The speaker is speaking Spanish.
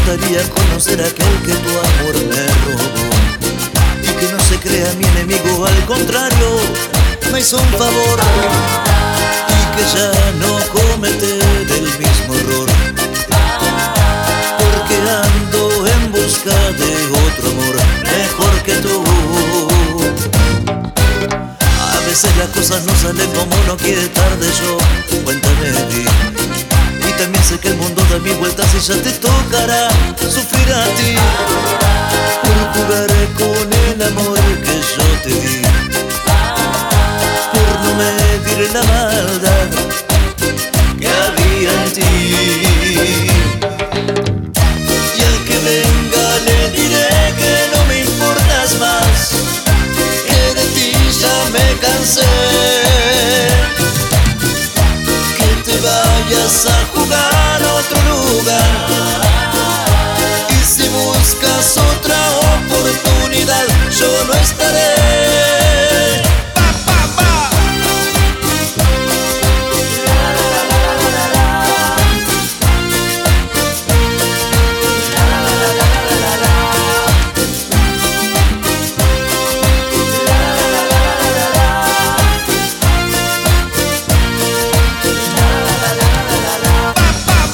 gustaría conocer a aquel que tu amor me robó, y que no se crea mi enemigo, al contrario, me hizo un favor, y que ya no cometer el mismo error, porque ando en busca de otro amor mejor que tú. A veces las cosas no salen como uno quiere, tarde yo, cuéntame bien. Y también sé que el mundo da mil vueltas y ya te tocará sufrir a ti por jugar con el amor que yo te di, por no medir la maldad que había en ti. Y al que venga le diré que no me importas más, que de ti ya me cansé, que te vayas a jugar a otro lugar, y si buscas otra oportunidad yo no estaré.